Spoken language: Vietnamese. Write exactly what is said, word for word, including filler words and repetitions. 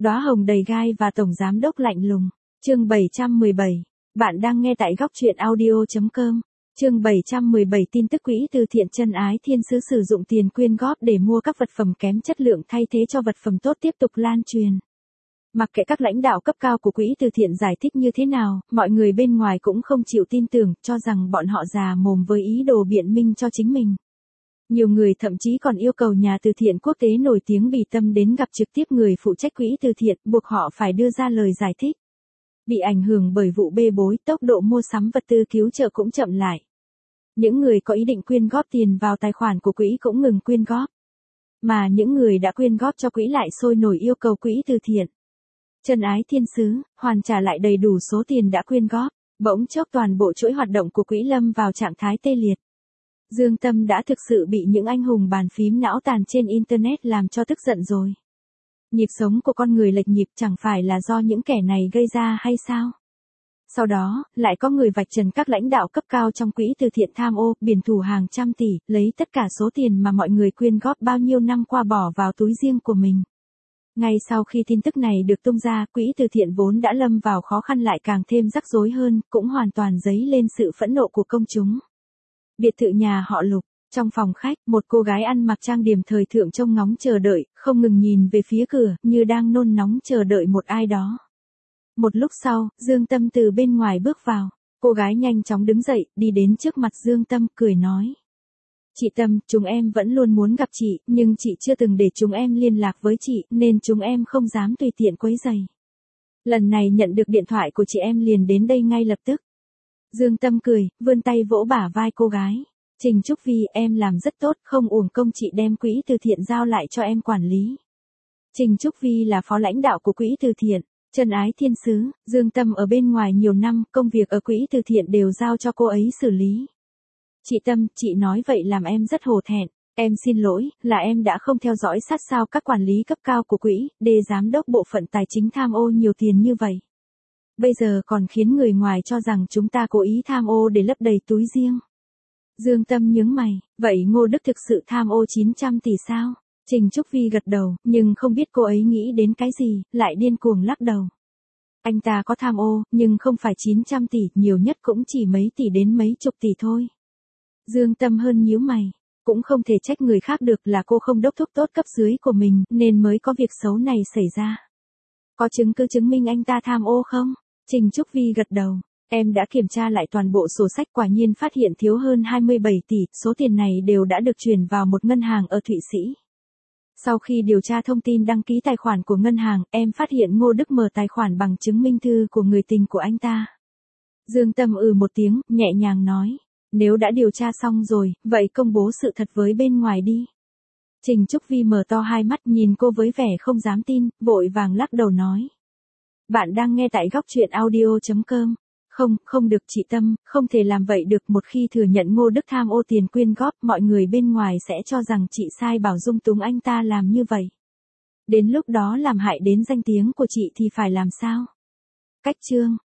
Đóa hồng đầy gai và tổng giám đốc lạnh lùng. Chương bảy trăm mười bảy. Bạn đang nghe tại góc truyện audio chấm com. Chương bảy trăm mười bảy tin tức quỹ từ thiện Chân Ái Thiên Sứ sử dụng tiền quyên góp để mua các vật phẩm kém chất lượng thay thế cho vật phẩm tốt tiếp tục lan truyền. Mặc kệ các lãnh đạo cấp cao của quỹ từ thiện giải thích như thế nào, mọi người bên ngoài cũng không chịu tin tưởng, cho rằng bọn họ già mồm với ý đồ biện minh cho chính mình. Nhiều người thậm chí còn yêu cầu nhà từ thiện quốc tế nổi tiếng Bì Tâm đến gặp trực tiếp người phụ trách quỹ từ thiện, buộc họ phải đưa ra lời giải thích. Bị ảnh hưởng bởi vụ bê bối, tốc độ mua sắm vật tư cứu trợ cũng chậm lại. Những người có ý định quyên góp tiền vào tài khoản của quỹ cũng ngừng quyên góp. Mà những người đã quyên góp cho quỹ lại sôi nổi yêu cầu quỹ từ thiện Chân Ái Thiên Sứ hoàn trả lại đầy đủ số tiền đã quyên góp. Bỗng chốc toàn bộ chuỗi hoạt động của quỹ lâm vào trạng thái tê liệt. Dương Tâm đã thực sự bị những anh hùng bàn phím não tàn trên Internet làm cho tức giận rồi. Nhịp sống của con người lệch nhịp chẳng phải là do những kẻ này gây ra hay sao? Sau đó, lại có người vạch trần các lãnh đạo cấp cao trong quỹ từ thiện tham ô, biển thủ hàng trăm tỷ, lấy tất cả số tiền mà mọi người quyên góp bao nhiêu năm qua bỏ vào túi riêng của mình. Ngay sau khi tin tức này được tung ra, quỹ từ thiện vốn đã lâm vào khó khăn lại càng thêm rắc rối hơn, cũng hoàn toàn dấy lên sự phẫn nộ của công chúng. Biệt thự nhà họ Lục, trong phòng khách, một cô gái ăn mặc trang điểm thời thượng trông ngóng chờ đợi, không ngừng nhìn về phía cửa, như đang nôn nóng chờ đợi một ai đó. Một lúc sau, Dương Tâm từ bên ngoài bước vào. Cô gái nhanh chóng đứng dậy, đi đến trước mặt Dương Tâm, cười nói. Chị Tâm, chúng em vẫn luôn muốn gặp chị, nhưng chị chưa từng để chúng em liên lạc với chị, nên chúng em không dám tùy tiện quấy rầy. Lần này nhận được điện thoại của chị em liền đến đây ngay lập tức. Dương Tâm cười, vươn tay vỗ bả vai cô gái. Trình Trúc Vi, em làm rất tốt, không uổng công chị đem quỹ từ thiện giao lại cho em quản lý. Trình Trúc Vi là phó lãnh đạo của quỹ từ thiện Chân Ái Thiên Sứ. Dương Tâm ở bên ngoài nhiều năm, công việc ở quỹ từ thiện đều giao cho cô ấy xử lý. Chị Tâm, chị nói vậy làm em rất hổ thẹn. Em xin lỗi, là em đã không theo dõi sát sao các quản lý cấp cao của quỹ, để giám đốc bộ phận tài chính tham ô nhiều tiền như vậy. Bây giờ còn khiến người ngoài cho rằng chúng ta cố ý tham ô để lấp đầy túi riêng. Dương Tâm nhướng mày, vậy Ngô Đức thực sự tham ô chín trăm tỷ sao? Trình Trúc Vi gật đầu, nhưng không biết cô ấy nghĩ đến cái gì, lại điên cuồng lắc đầu. Anh ta có tham ô, nhưng không phải chín trăm tỷ, nhiều nhất cũng chỉ mấy tỷ đến mấy chục tỷ thôi. Dương Tâm hơn nhíu mày, cũng không thể trách người khác được, là cô không đốc thúc tốt cấp dưới của mình, nên mới có việc xấu này xảy ra. Có chứng cứ chứng minh anh ta tham ô không? Trình Trúc Vi gật đầu. Em đã kiểm tra lại toàn bộ sổ sách, quả nhiên phát hiện thiếu hơn hai mươi bảy tỷ, số tiền này đều đã được chuyển vào một ngân hàng ở Thụy Sĩ. Sau khi điều tra thông tin đăng ký tài khoản của ngân hàng, em phát hiện Ngô Đức mở tài khoản bằng chứng minh thư của người tình của anh ta. Dương Tâm ừ một tiếng, nhẹ nhàng nói. Nếu đã điều tra xong rồi, vậy công bố sự thật với bên ngoài đi. Trình Trúc Vi mở to hai mắt nhìn cô với vẻ không dám tin, vội vàng lắc đầu nói. Bạn đang nghe tại góc truyện audio chấm com. Không, không được chị Tâm, không thể làm vậy được. Một khi thừa nhận Ngô Đức tham ô tiền quyên góp, mọi người bên ngoài sẽ cho rằng chị sai bảo dung túng anh ta làm như vậy. Đến lúc đó làm hại đến danh tiếng của chị thì phải làm sao? Cách chương.